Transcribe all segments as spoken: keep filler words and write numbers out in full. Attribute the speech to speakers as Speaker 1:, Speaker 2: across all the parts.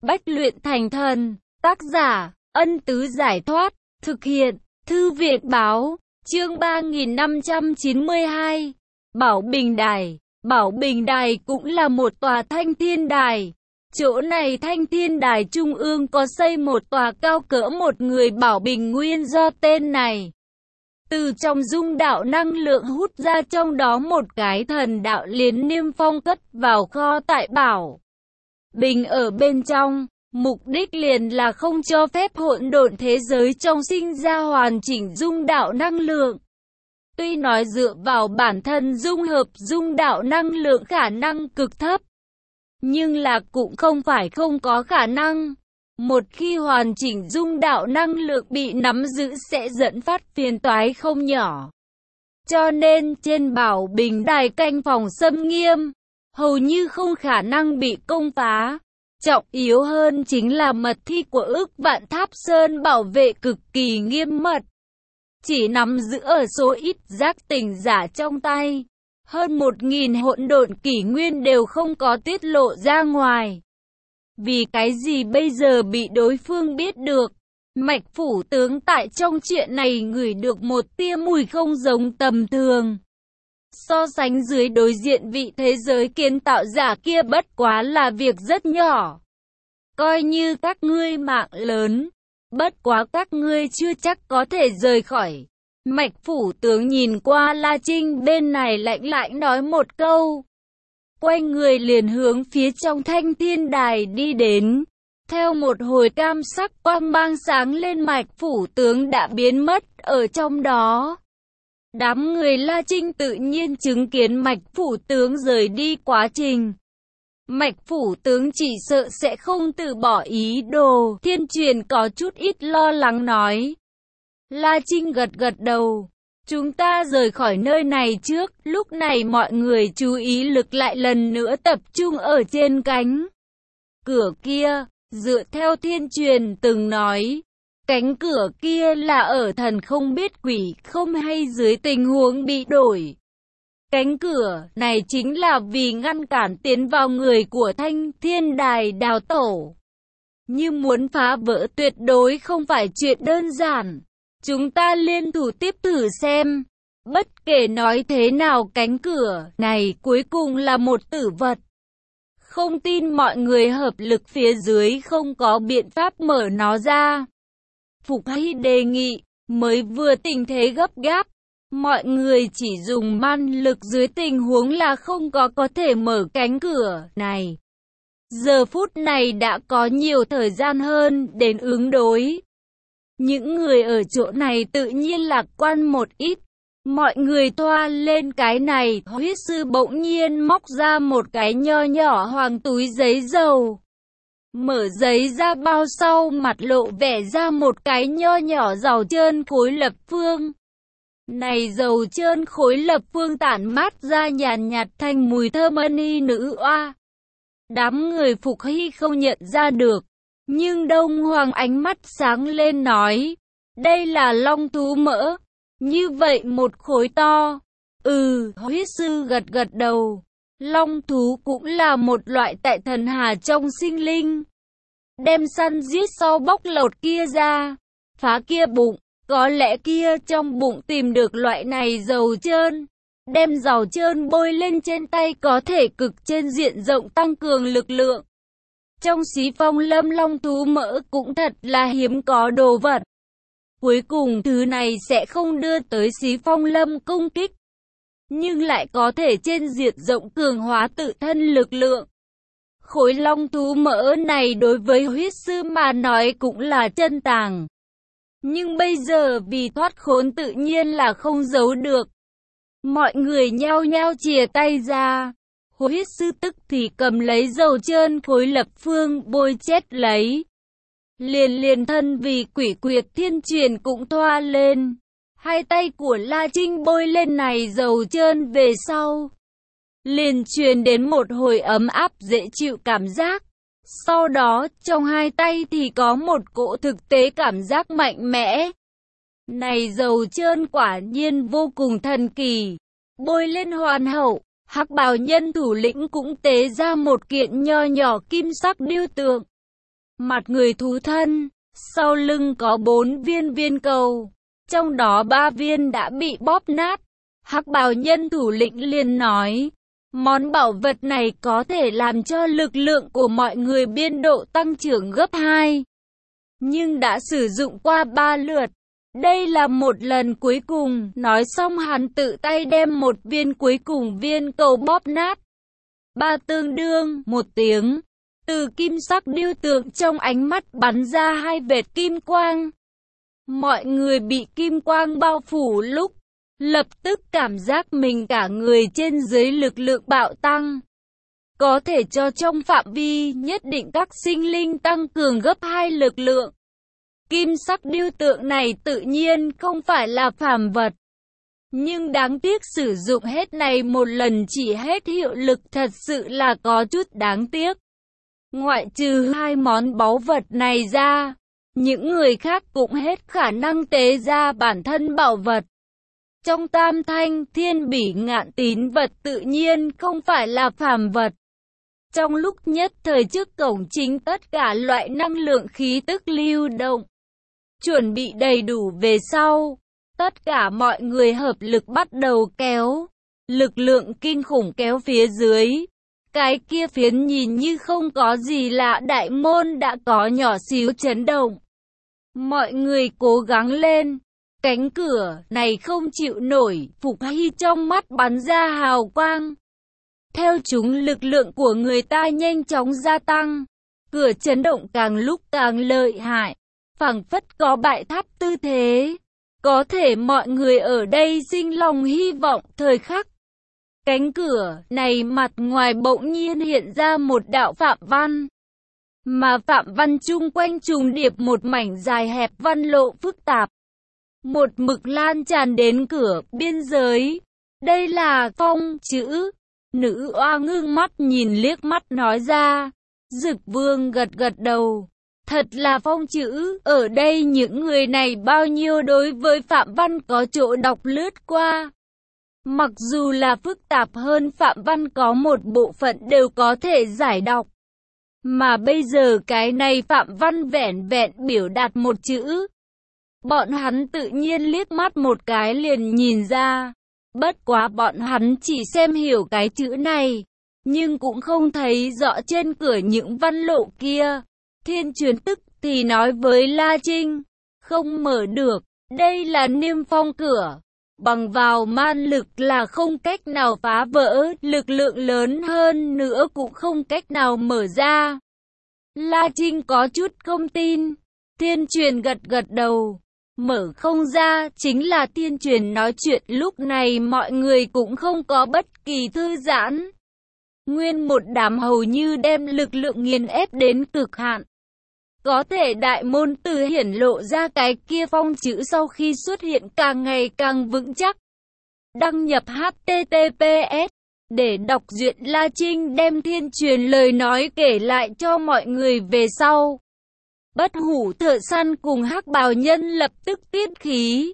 Speaker 1: bách luyện thành thần. Tác giả, Ân Tứ Giải Thoát. Thực hiện, Thư viện Báo. Chương ba nghìn năm trăm chín mươi hai. Bảo Bình Đài. Bảo Bình Đài cũng là một tòa thanh thiên đài. Chỗ này thanh thiên đài trung ương có xây một tòa cao cỡ một người bảo bình nguyên do tên này. Từ trong dung đạo năng lượng hút ra, trong đó một cái thần đạo liên niêm phong cất vào kho tại Bảo Bình ở bên trong. Mục đích liền là không cho phép hỗn độn thế giới trong sinh ra hoàn chỉnh dung đạo năng lượng. Tuy nói dựa vào bản thân dung hợp dung đạo năng lượng khả năng cực thấp, nhưng là cũng không phải không có khả năng. Một khi hoàn chỉnh dung đạo năng lượng bị nắm giữ sẽ dẫn phát phiền toái không nhỏ. Cho nên trên Bảo Bình đài canh phòng xâm nghiêm, hầu như không khả năng bị công phá. Trọng yếu hơn chính là mật thi của ức vạn tháp sơn bảo vệ cực kỳ nghiêm mật, chỉ nắm giữ ở số ít giác tỉnh giả trong tay. Hơn một nghìn hỗn độn kỷ nguyên đều không có tiết lộ ra ngoài. Vì cái gì bây giờ bị đối phương biết được? Mạch phủ tướng tại trong chuyện này ngửi được một tia mùi không giống tầm thường. So sánh dưới đối diện vị thế giới kiến tạo giả kia bất quá là việc rất nhỏ. Coi như các ngươi mạng lớn, bất quá các ngươi chưa chắc có thể rời khỏi. Mạch phủ tướng nhìn qua La Trinh bên này lạnh lạnh nói một câu. Quay người liền hướng phía trong thanh thiên đài đi đến. Theo một hồi cam sắc quang mang sáng lên, Mạch phủ tướng đã biến mất ở trong đó. Đám người La Trinh tự nhiên chứng kiến Mạch phủ tướng rời đi quá trình. Mạch phủ tướng chỉ sợ sẽ không từ bỏ ý đồ. Thiên Truyền có chút ít lo lắng nói. La Trinh gật gật đầu. Chúng ta rời khỏi nơi này trước. Lúc này mọi người chú ý lực lại lần nữa tập trung ở trên cánh cửa kia. Dựa theo Thiên Truyền từng nói, cánh cửa kia là ở thần không biết quỷ không hay dưới tình huống bị đổi. Cánh cửa này chính là vì ngăn cản tiến vào người của thanh thiên đài đào tổ. Nhưng muốn phá vỡ tuyệt đối không phải chuyện đơn giản. Chúng ta liên thủ tiếp thử xem. Bất kể nói thế nào cánh cửa này cuối cùng là một tử vật. Không tin mọi người hợp lực phía dưới không có biện pháp mở nó ra. Phục Hy đề nghị, mới vừa tình thế gấp gáp. Mọi người chỉ dùng man lực dưới tình huống là không có có thể mở cánh cửa này. Giờ phút này đã có nhiều thời gian hơn đến ứng đối. Những người ở chỗ này tự nhiên lạc quan một ít. Mọi người toa lên cái này. Huyết sư bỗng nhiên móc ra một cái nho nhỏ hoàng túi giấy dầu. Mở giấy ra bao sau, mặt lộ vẻ ra một cái nho nhỏ dầu trơn khối lập phương. Này dầu trơn khối lập phương tản mát ra nhàn nhạt thành mùi thơm ân y nữ oa. Đám người Phục Hy không nhận ra được. Nhưng Đông Hoàng ánh mắt sáng lên nói. Đây là long thú mỡ. Như vậy một khối to. Ừ, huyết sư gật gật đầu. Long thú cũng là một loại tại thần hà trong sinh linh. Đem săn giết sau bóc lột kia ra. Phá kia bụng. Có lẽ kia trong bụng tìm được loại này dầu trơn. Đem dầu trơn bôi lên trên tay có thể cực trên diện rộng tăng cường lực lượng. Trong xí phong lâm long thú mỡ cũng thật là hiếm có đồ vật. Cuối cùng thứ này sẽ không đưa tới xí phong lâm công kích, nhưng lại có thể trên diện rộng cường hóa tự thân lực lượng. Khối long thú mỡ này đối với huyết sư mà nói cũng là chân tàng. Nhưng bây giờ vì thoát khốn tự nhiên là không giấu được. Mọi người nhao nhao chìa tay ra. Huyết sư tức thì cầm lấy dầu trơn khối lập phương bôi chết lấy. Liền liền thân vì quỷ quyệt Thiên Truyền cũng thoa lên. Hai tay của La Trinh bôi lên này dầu trơn về sau. Liền truyền đến một hồi ấm áp dễ chịu cảm giác. Sau đó trong hai tay thì có một cỗ thực tế cảm giác mạnh mẽ. Này dầu trơn quả nhiên vô cùng thần kỳ. Bôi lên hoàn hậu. Hắc bào nhân thủ lĩnh cũng tế ra một kiện nho nhỏ kim sắc điêu tượng. mặt người thú thân, sau lưng có bốn viên viên cầu, trong đó ba viên đã bị bóp nát. Hắc bào nhân thủ lĩnh liền nói, món bảo vật này có thể làm cho lực lượng của mọi người biên độ tăng trưởng gấp hai. Nhưng đã sử dụng qua ba lượt. Đây là một lần cuối cùng. Nói xong hắn tự tay đem một viên cuối cùng viên cầu bóp nát. Ba tương đương, một tiếng. Từ kim sắc điêu tượng trong ánh mắt bắn ra hai vệt kim quang. Mọi người bị kim quang bao phủ lúc lập tức cảm giác mình cả người trên dưới lực lượng bạo tăng. Có thể cho trong phạm vi nhất định các sinh linh tăng cường gấp hai lực lượng. Kim sắc điêu tượng này tự nhiên không phải là phàm vật. Nhưng đáng tiếc sử dụng hết này một lần chỉ hết hiệu lực, thật sự là có chút đáng tiếc. Ngoại trừ hai món báu vật này ra, những người khác cũng hết khả năng tế ra bản thân bảo vật. Trong tam thanh thiên bỉ ngạn tín vật tự nhiên không phải là phàm vật. Trong lúc nhất thời trước cổng chính tất cả loại năng lượng khí tức lưu động, chuẩn bị đầy đủ về sau, tất cả mọi người hợp lực bắt đầu kéo, lực lượng kinh khủng kéo phía dưới. Cái kia phiến nhìn như không có gì lạ đại môn đã có nhỏ xíu chấn động. Mọi người cố gắng lên. Cánh cửa này không chịu nổi, Phục Hy trong mắt bắn ra hào quang. Theo chúng lực lượng của người ta nhanh chóng gia tăng. Cửa chấn động càng lúc càng lợi hại, phảng phất có bại tháp tư thế. Có thể mọi người ở đây sinh lòng hy vọng thời khắc. Cánh cửa này mặt ngoài bỗng nhiên hiện ra một đạo phạm văn. Mà phạm văn chung quanh trùng điệp một mảnh dài hẹp văn lộ phức tạp. Một mực lan tràn đến cửa biên giới. Đây là phong chữ. Nữ oa ngưng mắt nhìn liếc mắt nói ra. Dực Vương gật gật đầu. Thật là phong chữ. Ở đây những người này bao nhiêu đối với phạm văn có chỗ đọc lướt qua. Mặc dù là phức tạp hơn phạm văn có một bộ phận đều có thể giải đọc. Mà bây giờ cái này phạm văn vẻn vẹn biểu đạt một chữ. Bọn hắn tự nhiên liếc mắt một cái liền nhìn ra. Bất quá bọn hắn chỉ xem hiểu cái chữ này, nhưng cũng không thấy rõ trên cửa những văn lộ kia. Thiên Truyền tức thì nói với La Trinh, không mở được, đây là niêm phong cửa. Bằng vào man lực là không cách nào phá vỡ, lực lượng lớn hơn nữa cũng không cách nào mở ra. La Trinh có chút không tin. Thiên Truyền gật gật đầu. Mở không ra, chính là Thiên Truyền nói chuyện lúc này mọi người cũng không có bất kỳ thư giãn. Nguyên một đám hầu như đem lực lượng nghiền ép đến cực hạn. Có thể đại môn từ hiển lộ ra cái kia phong chữ sau khi xuất hiện càng ngày càng vững chắc. Đăng nhập H T T P S để đọc duyệt. La Trinh đem Thiên Truyền lời nói kể lại cho mọi người về sau. Bất Hủ Thợ Săn cùng Hắc Bào Nhân lập tức tiết khí.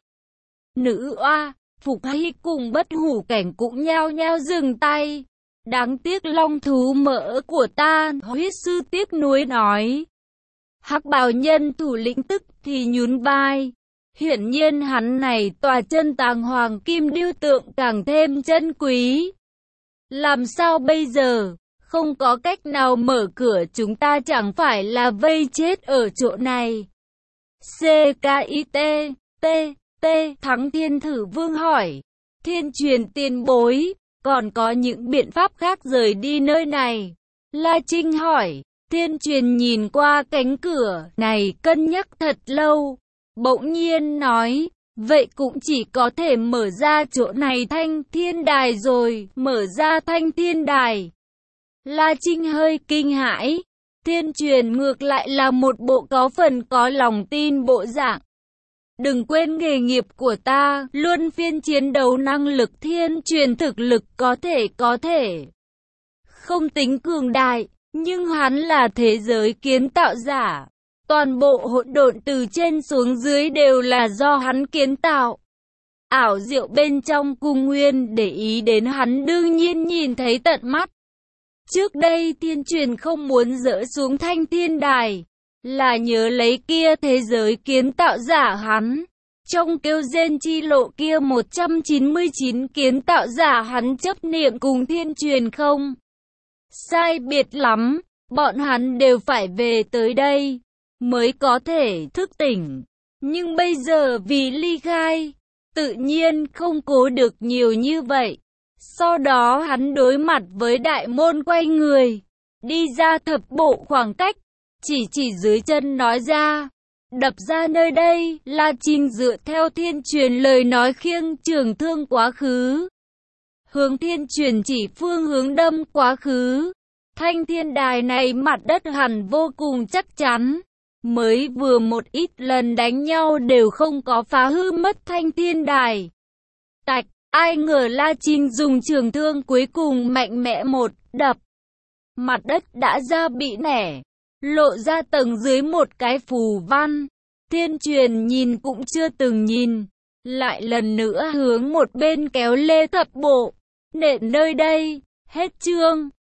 Speaker 1: Nữ oa, Phục Hy cùng Bất Hủ Cảnh cũng nhao nhao dừng tay. Đáng tiếc long thú mỡ của ta, huyết sư tiếc nuối nói. Hắc Bào Nhân thủ lĩnh tức thì nhún vai. Hiển nhiên hắn này tòa chân tàng hoàng kim điêu tượng càng thêm chân quý. Làm sao bây giờ? Không có cách nào mở cửa, chúng ta chẳng phải là vây chết ở chỗ này. C K I T T T Thắng Thiên Thử Vương hỏi. Thiên Truyền tiền bối, còn có những biện pháp khác rời đi nơi này? La Trinh hỏi. Thiên Truyền nhìn qua cánh cửa này cân nhắc thật lâu. Bỗng nhiên nói, vậy cũng chỉ có thể mở ra chỗ này Thanh Thiên Đài rồi, mở ra Thanh Thiên Đài. La Trinh hơi kinh hãi. Thiên Truyền ngược lại là một bộ có phần có lòng tin bộ dạng. Đừng quên nghề nghiệp của ta, luân phiên chiến đấu năng lực. Thiên Truyền thực lực có thể có thể không tính cường đại, nhưng hắn là thế giới kiến tạo giả. Toàn bộ hỗn độn từ trên xuống dưới đều là do hắn kiến tạo. Ảo diệu bên trong cung nguyên để ý đến hắn đương nhiên nhìn thấy tận mắt. Trước đây Thiên Truyền không muốn dỡ xuống Thanh Thiên Đài, là nhớ lấy kia thế giới kiến tạo giả hắn. Trong kêu rên chi lộ kia một trăm chín mươi chín kiến tạo giả hắn chấp niệm cùng thiên truyền không sai biệt lắm, bọn hắn đều phải về tới đây, mới có thể thức tỉnh. Nhưng bây giờ vì ly khai, tự nhiên không cố được nhiều như vậy. Sau đó hắn đối mặt với đại môn quay người, đi ra thập bộ khoảng cách, chỉ chỉ dưới chân nói ra, đập ra nơi đây. La Trinh dựa theo thiên truyền lời nói khiêng trường thương quá khứ, hướng thiên truyền chỉ phương hướng đâm quá khứ. Thanh thiên đài này mặt đất hẳn vô cùng chắc chắn, mới vừa một ít lần đánh nhau đều không có phá hư mất thanh thiên đài. Tạch, ai ngờ La Trinh dùng trường thương cuối cùng mạnh mẽ một đập, mặt đất đã ra bị nẻ, lộ ra tầng dưới một cái phù văn. Thiên truyền nhìn cũng chưa từng nhìn, lại lần nữa hướng một bên kéo lê thập bộ, nện nơi đây. Hết chương.